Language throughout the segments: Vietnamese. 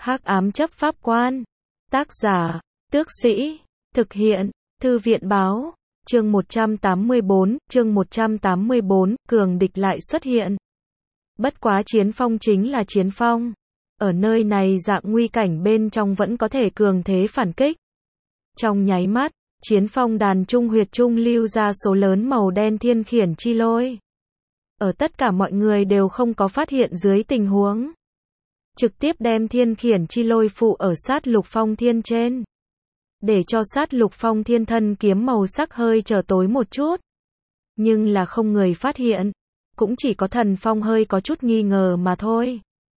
Hắc ám chấp pháp quan. Tác giả, Tước Sĩ. Thực hiện, Thư viện báo. Chương 184, cường địch lại xuất hiện. Bất quá Chiến Phong chính là Chiến Phong. Ở nơi này dạng nguy cảnh bên trong vẫn có thể cường thế phản kích. Trong nháy mắt, Chiến Phong đàn trung huyệt trung lưu ra số lớn màu đen thiên khiển chi lôi. Ở tất cả mọi người đều không có phát hiện dưới tình huống, trực tiếp đem thiên khiển chi lôi phụ ở sát lục phong thiên trên, để cho sát lục phong thiên thân kiếm màu sắc hơi trở tối một chút. Nhưng là không người phát hiện, cũng chỉ có Thần Phong hơi có chút nghi ngờ mà thôi.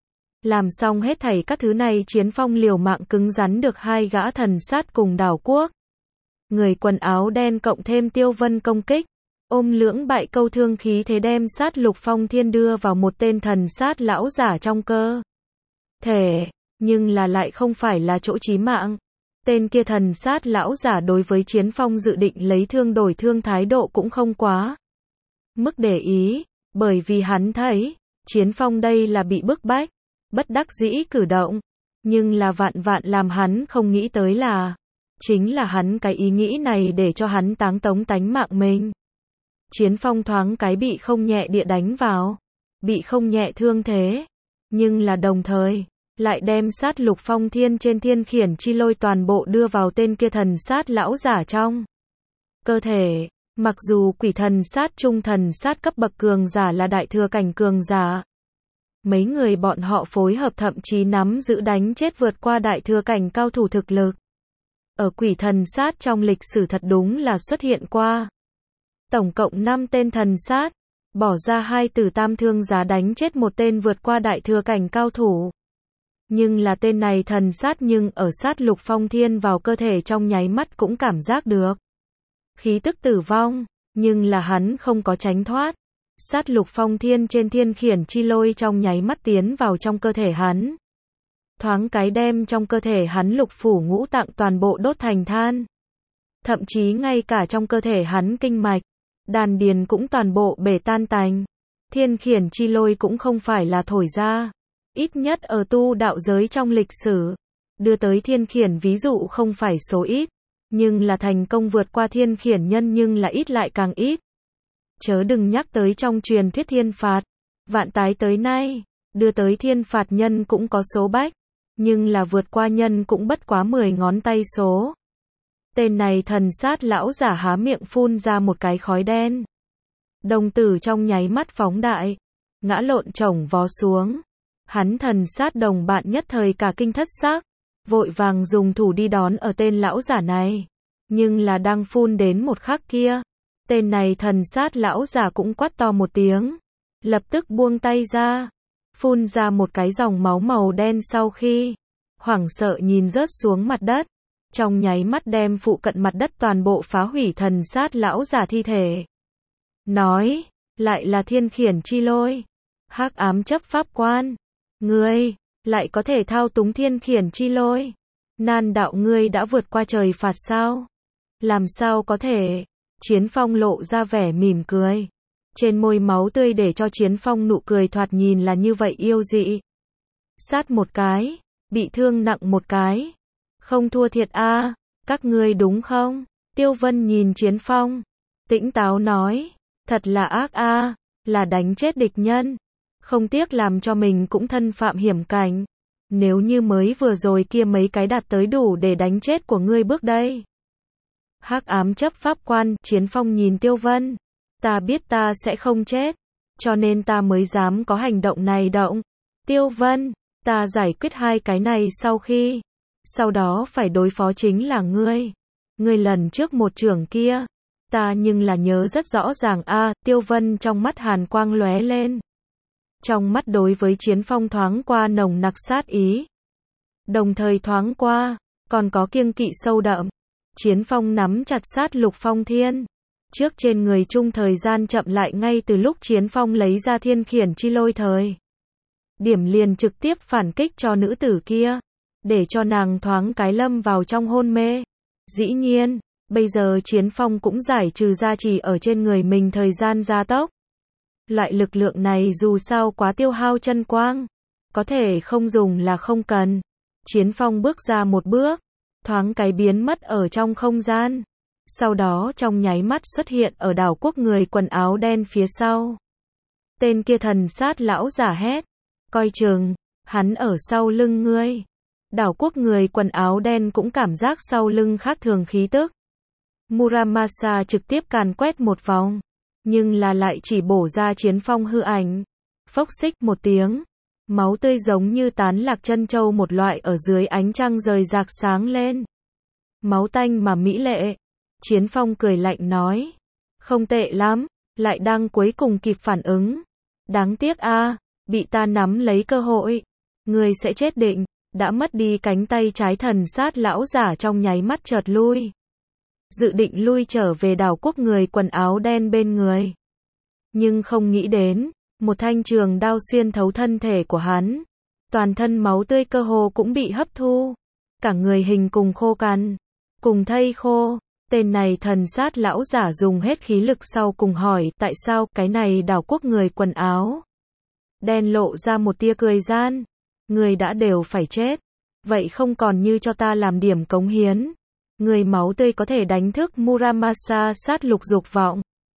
Làm xong hết thảy các thứ này, Chiến Phong liều mạng cứng rắn được hai gã thần sát cùng đảo quốc. Người quần áo đen cộng thêm Tiêu Vân công kích, ôm lưỡng bại câu thương khí thế đem sát lục phong thiên đưa vào một tên thần sát lão giả trong cơ thể, nhưng là lại không phải là chỗ chí mạng. Tên kia thần sát lão giả đối với Chiến Phong dự định lấy thương đổi thương thái độ cũng không quá mức để ý, bởi vì hắn thấy Chiến Phong đây là bị bức bách, bất đắc dĩ cử động, nhưng là vạn vạn làm hắn không nghĩ tới là, chính là hắn cái ý nghĩ này để cho hắn táng tống tánh mạng mình. Chiến Phong thoáng cái bị không nhẹ địa đánh vào, bị không nhẹ thương thế, nhưng là đồng thời lại đem sát lục phong thiên trên thiên khiển chi lôi toàn bộ đưa vào tên kia thần sát lão giả trong cơ thể. Mặc dù quỷ thần sát trung thần sát cấp bậc cường giả là đại thừa cảnh cường giả, mấy người bọn họ phối hợp thậm chí nắm giữ đánh chết vượt qua đại thừa cảnh cao thủ thực lực. Ở quỷ thần sát trong lịch sử thật đúng là xuất hiện qua. Tổng cộng 5 tên thần sát, bỏ ra 2 tử tam thương giá đánh chết một tên vượt qua đại thừa cảnh cao thủ. Nhưng là tên này thần sát nhưng ở sát lục phong thiên vào cơ thể trong nháy mắt cũng cảm giác được khí tức tử vong, nhưng là hắn không có tránh thoát. Sát lục phong thiên trên thiên khiển chi lôi trong nháy mắt tiến vào trong cơ thể hắn. Thoáng cái đem trong cơ thể hắn lục phủ ngũ tạng toàn bộ đốt thành than. Thậm chí ngay cả trong cơ thể hắn kinh mạch, đan điền cũng toàn bộ bể tan tành. Thiên khiển chi lôi cũng không phải là thổi ra. Ít nhất ở tu đạo giới trong lịch sử, đưa tới thiên khiển ví dụ không phải số ít. Nhưng là thành công vượt qua thiên khiển nhân nhưng là ít lại càng ít. Chớ đừng nhắc tới trong truyền thuyết thiên phạt. Vạn tái tới nay, đưa tới thiên phạt nhân cũng có số bách. Nhưng là vượt qua nhân cũng bất quá 10 ngón tay số. Tên này thần sát lão giả há miệng phun ra một cái khói đen. Đồng tử trong nháy mắt phóng đại, ngã lộn chồng vó xuống. Hắn thần sát đồng bạn nhất thời cả kinh thất xác, vội vàng dùng thủ đi đón ở tên lão giả này. Nhưng là đang phun đến một khắc kia, tên này thần sát lão giả cũng quát to một tiếng, lập tức buông tay ra, phun ra một cái dòng máu màu đen sau khi hoảng sợ nhìn rớt xuống mặt đất, trong nháy mắt đem phụ cận mặt đất toàn bộ phá hủy thần sát lão giả thi thể. Nói, lại là thiên khiển chi lôi, hắc ám chấp pháp quan, ngươi lại có thể thao túng thiên khiển chi lôi, nan đạo ngươi đã vượt qua trời phạt sao? Làm sao có thể? Chiến Phong lộ ra vẻ mỉm cười, trên môi máu tươi để cho Chiến Phong nụ cười thoạt nhìn là như vậy yêu dị. Sát một cái, bị thương nặng một cái, không thua thiệt a, các ngươi đúng không? Tiêu Vân nhìn Chiến Phong, tĩnh táo nói, thật là ác a, là đánh chết địch nhân, không tiếc làm cho mình cũng thân phạm hiểm cảnh. Nếu như mới vừa rồi kia mấy cái đạt tới đủ để đánh chết của ngươi bước đây. Hắc ám chấp pháp quan, Chiến Phong nhìn Tiêu Vân, ta biết ta sẽ không chết, cho nên ta mới dám có hành động này động. Tiêu Vân, ta giải quyết hai cái này sau đó phải đối phó chính là ngươi. Ngươi lần trước một trưởng kia, ta nhưng là nhớ rất rõ ràng a. Tiêu Vân trong mắt hàn quang lóe lên. Trong mắt đối với Chiến Phong thoáng qua nồng nặc sát ý. Đồng thời thoáng qua, còn có kiêng kỵ sâu đậm. Chiến Phong nắm chặt sát lục phong thiên. Trước trên người chung thời gian chậm lại ngay từ lúc Chiến Phong lấy ra thiên khiển chi lôi thời điểm liền trực tiếp phản kích cho nữ tử kia. Để cho nàng thoáng cái lâm vào trong hôn mê. Dĩ nhiên, bây giờ Chiến Phong cũng giải trừ gia trì ở trên người mình thời gian gia tốc. Loại lực lượng này dù sao quá tiêu hao chân quang, có thể không dùng là không cần. Chiến Phong bước ra một bước, thoáng cái biến mất ở trong không gian. Sau đó trong nháy mắt xuất hiện ở đảo quốc người quần áo đen phía sau. Tên kia thần sát lão giả hét, coi chừng, hắn ở sau lưng ngươi. Đảo quốc người quần áo đen cũng cảm giác sau lưng khác thường khí tức. Muramasa trực tiếp càn quét một vòng, nhưng là lại chỉ bổ ra Chiến Phong hư ảnh. Phốc xích một tiếng, máu tươi giống như tán lạc chân châu một loại ở dưới ánh trăng rời rạc sáng lên. Máu tanh mà mỹ lệ. Chiến Phong cười lạnh nói, không tệ lắm, lại đang cuối cùng kịp phản ứng. Đáng tiếc a, bị ta nắm lấy cơ hội, ngươi sẽ chết định. Đã mất đi cánh tay trái thần sát lão giả trong nháy mắt chợt lui. Dự định lui trở về đảo quốc người quần áo đen bên người. Nhưng không nghĩ đến, một thanh trường đao xuyên thấu thân thể của hắn. Toàn thân máu tươi cơ hồ cũng bị hấp thu. Cả người hình cùng khô cằn, cùng thây khô. Tên này thần sát lão giả dùng hết khí lực sau cùng hỏi tại sao cái này đảo quốc người quần áo đen lộ ra một tia cười gian. Người đã đều phải chết. Vậy không còn như cho ta làm điểm cống hiến. Người máu tươi có thể đánh thức Muramasa sát lục dục vọng.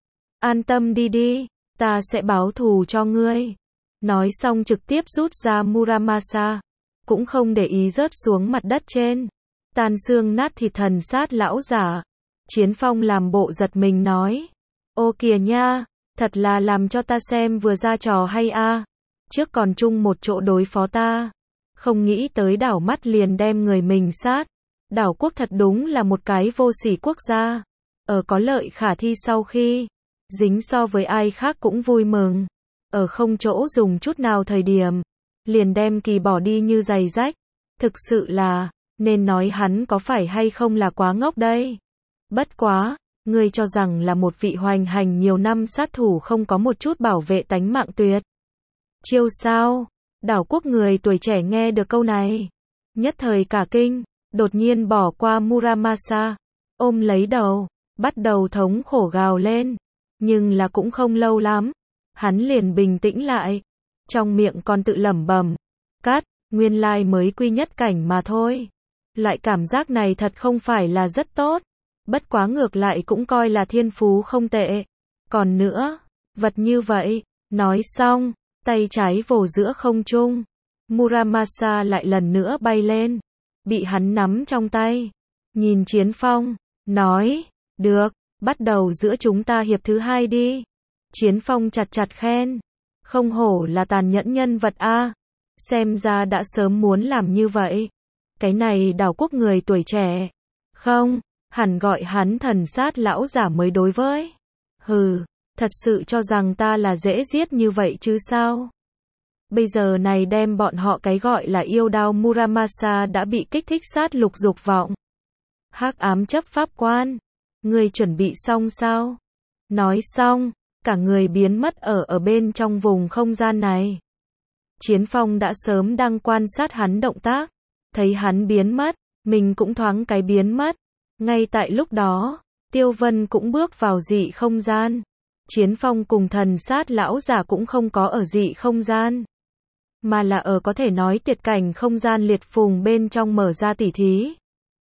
An tâm đi đi, ta sẽ báo thù cho ngươi. Nói xong trực tiếp rút ra Muramasa. Cũng không để ý rớt xuống mặt đất trên. Tan xương nát thịt thần sát lão giả. Chiến Phong làm bộ giật mình nói. Ô kìa nha, thật là làm cho ta xem vừa ra trò hay a. Trước còn chung một chỗ đối phó ta. Không nghĩ tới đảo mắt liền đem người mình sát. Đảo quốc thật đúng là một cái vô sỉ quốc gia. Ở có lợi khả thi sau khi dính so với ai khác cũng vui mừng. Ở không chỗ dùng chút nào thời điểm. Liền đem kỳ bỏ đi như giày rách. Thực sự là, nên nói hắn có phải hay không là quá ngốc đây. Bất quá, ngươi cho rằng là một vị hoành hành nhiều năm sát thủ không có một chút bảo vệ tánh mạng tuyệt chiêu sao? Đảo quốc người tuổi trẻ nghe được câu này, nhất thời cả kinh, đột nhiên bỏ qua Muramasa, ôm lấy đầu, bắt đầu thống khổ gào lên. Nhưng là cũng không lâu lắm, hắn liền bình tĩnh lại, trong miệng còn tự lẩm bẩm, cát, nguyên lai mới quy nhất cảnh mà thôi. Loại cảm giác này thật không phải là rất tốt, bất quá ngược lại cũng coi là thiên phú không tệ. Còn nữa, vật như vậy, nói xong, tay trái vồ giữa không trung. Muramasa lại lần nữa bay lên, bị hắn nắm trong tay. Nhìn Chiến Phong, nói, được, bắt đầu giữa chúng ta hiệp thứ hai đi. Chiến Phong chặt chặt khen, không hổ là tàn nhẫn nhân vật a, xem ra đã sớm muốn làm như vậy. Cái này đảo quốc người tuổi trẻ, không, hẳn gọi hắn thần sát lão giả mới đối với. Hừ, thật sự cho rằng ta là dễ giết như vậy chứ sao? Bây giờ này đem bọn họ cái gọi là yêu đao Muramasa đã bị kích thích sát lục dục vọng. Hắc ám chấp pháp quan, ngươi chuẩn bị xong sao? Nói xong, cả người biến mất ở bên trong vùng không gian này. Chiến Phong đã sớm đang quan sát hắn động tác, thấy hắn biến mất, mình cũng thoáng cái biến mất. Ngay tại lúc đó, Tiêu Vân cũng bước vào dị không gian. Chiến Phong cùng thần sát lão giả cũng không có ở dị không gian, mà là ở có thể nói tuyệt cảnh không gian liệt phùng bên trong mở ra tỉ thí.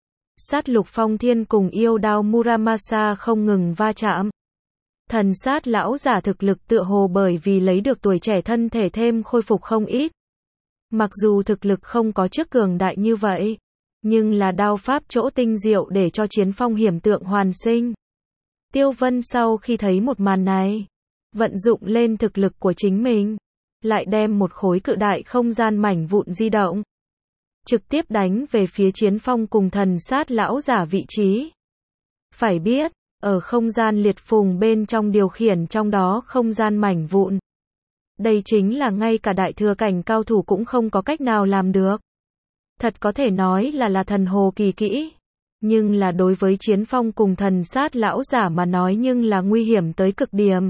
Sát lục phong thiên cùng yêu đao Muramasa không ngừng va chạm. Thần sát lão giả thực lực tựa hồ bởi vì lấy được tuổi trẻ thân thể thêm khôi phục không ít. Mặc dù thực lực không có trước cường đại như vậy, nhưng là đao pháp chỗ tinh diệu để cho Chiến Phong hiểm tượng hoàn sinh. Tiêu Vân sau khi thấy một màn này, vận dụng lên thực lực của chính mình, lại đem một khối cự đại không gian mảnh vụn di động, trực tiếp đánh về phía Chiến Phong cùng thần sát lão giả vị trí. Phải biết, ở không gian liệt phùng bên trong điều khiển trong đó không gian mảnh vụn. Đây chính là ngay cả đại thừa cảnh cao thủ cũng không có cách nào làm được. Thật có thể nói là thần hồ kỳ kỹ. Nhưng là đối với Chiến Phong cùng thần sát lão giả mà nói nhưng là nguy hiểm tới cực điểm.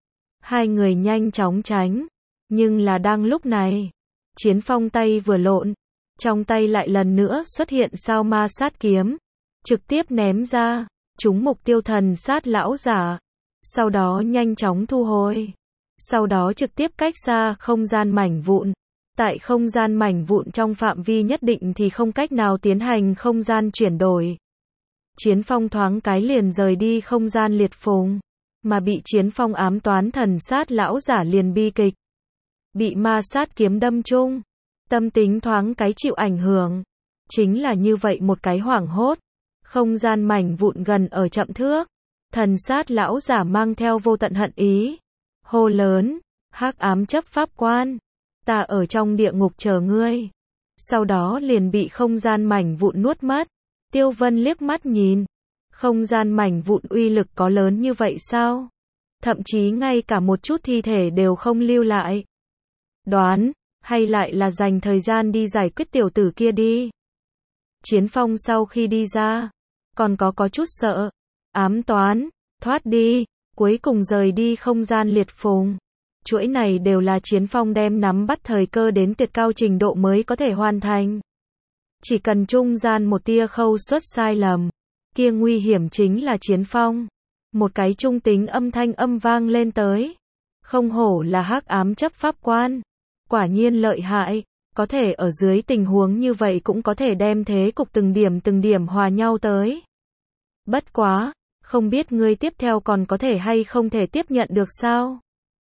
Hai người nhanh chóng tránh. Nhưng là đang lúc này, Chiến Phong tay vừa lộn, trong tay lại lần nữa xuất hiện sao ma sát kiếm, trực tiếp ném ra, trúng mục tiêu thần sát lão giả, sau đó nhanh chóng thu hồi, sau đó trực tiếp cách ra không gian mảnh vụn, Tại không gian mảnh vụn trong phạm vi nhất định thì không cách nào tiến hành không gian chuyển đổi. Chiến phong thoáng cái liền rời đi không gian liệt phùng, mà bị Chiến phong ám toán thần sát lão giả liền bi kịch. Bị ma sát kiếm đâm chung, tâm tính thoáng cái chịu ảnh hưởng. Chính là như vậy một cái hoảng hốt, không gian mảnh vụn gần ở chậm thước, thần sát lão giả mang theo vô tận hận ý, hô lớn, hắc ám chấp pháp quan, ta ở trong địa ngục chờ ngươi. Sau đó liền bị không gian mảnh vụn nuốt mất. Tiêu Vân liếc mắt nhìn, không gian mảnh vụn uy lực có lớn như vậy sao? Thậm chí ngay cả một chút thi thể đều không lưu lại. Đoán, hay lại là dành thời gian đi giải quyết tiểu tử kia đi. Chiến phong sau khi đi ra, còn có chút sợ, ám toán, thoát đi, cuối cùng rời đi không gian liệt phùng. Chuỗi này đều là Chiến phong đem nắm bắt thời cơ đến tuyệt cao trình độ mới có thể hoàn thành. Chỉ cần trung gian một tia khâu suất sai lầm, kia nguy hiểm chính là Chiến phong. Một cái trung tính âm thanh âm vang lên tới. Không hổ là hắc ám chấp pháp quan. Quả nhiên lợi hại, có thể ở dưới tình huống như vậy cũng có thể đem thế cục từng điểm hòa nhau tới. Bất quá, không biết ngươi tiếp theo còn có thể hay không thể tiếp nhận được sao?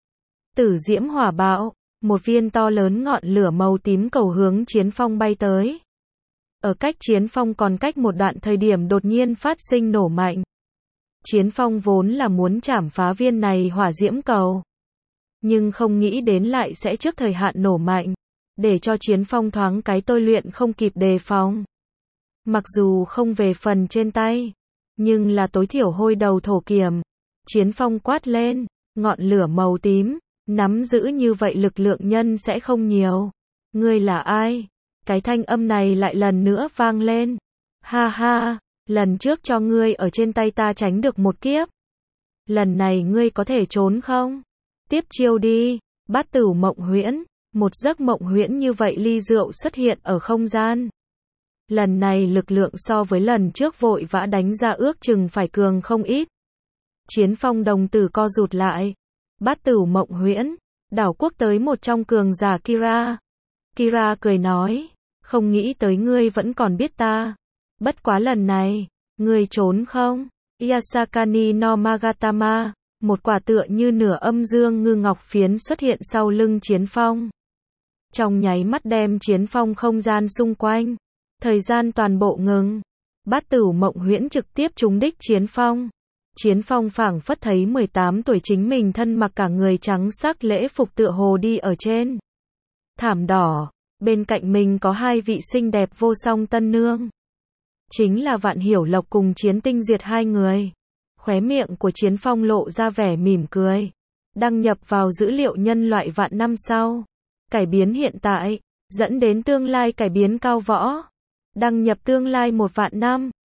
Tử diễm hỏa bạo, một viên to lớn ngọn lửa màu tím cầu hướng Chiến phong bay tới. Ở cách Chiến phong còn cách một đoạn thời điểm đột nhiên phát sinh nổ mạnh. Chiến phong vốn là muốn chảm phá viên này hỏa diễm cầu, nhưng không nghĩ đến lại sẽ trước thời hạn nổ mạnh, để cho Chiến phong thoáng cái tôi luyện không kịp đề phòng. Mặc dù không về phần trên tay, nhưng là tối thiểu hôi đầu thổ kiểm. Chiến phong quát lên, ngọn lửa màu tím, nắm giữ như vậy lực lượng nhân sẽ không nhiều. Ngươi là ai? Cái thanh âm này lại lần nữa vang lên. Ha ha, lần trước cho ngươi ở trên tay ta tránh được một kiếp. Lần này ngươi có thể trốn không? Tiếp chiêu đi. Bát Tửu Mộng Huyễn, một giấc mộng huyễn như vậy ly rượu xuất hiện ở không gian. Lần này lực lượng so với lần trước vội vã đánh ra ước chừng phải cường không ít. Chiến phong đồng tử co rụt lại. Bát Tửu Mộng Huyễn, đảo quốc tới một trong cường giả Kira. Kira cười nói, không nghĩ tới ngươi vẫn còn biết ta. Bất quá lần này, ngươi trốn không? Yasakani no Magatama, một quả tựa như nửa âm dương ngư ngọc phiến xuất hiện sau lưng Chiến phong. Trong nháy mắt đem Chiến phong không gian xung quanh, thời gian toàn bộ ngừng. Bát Tửu Mộng Huyễn trực tiếp trúng đích Chiến phong. Chiến phong phảng phất thấy 18 tuổi chính mình thân mặc cả người trắng sắc lễ phục tựa hồ đi ở trên thảm đỏ, bên cạnh mình có hai vị xinh đẹp vô song tân nương. Chính là Vạn Hiểu Lộc cùng Chiến Tinh Duyệt hai người. Khóe miệng của Chiến phong lộ ra vẻ mỉm cười. Đăng nhập vào dữ liệu nhân loại vạn năm sau. Cải biến hiện tại, dẫn đến tương lai cải biến cao võ. Đăng nhập tương lai 1 vạn năm.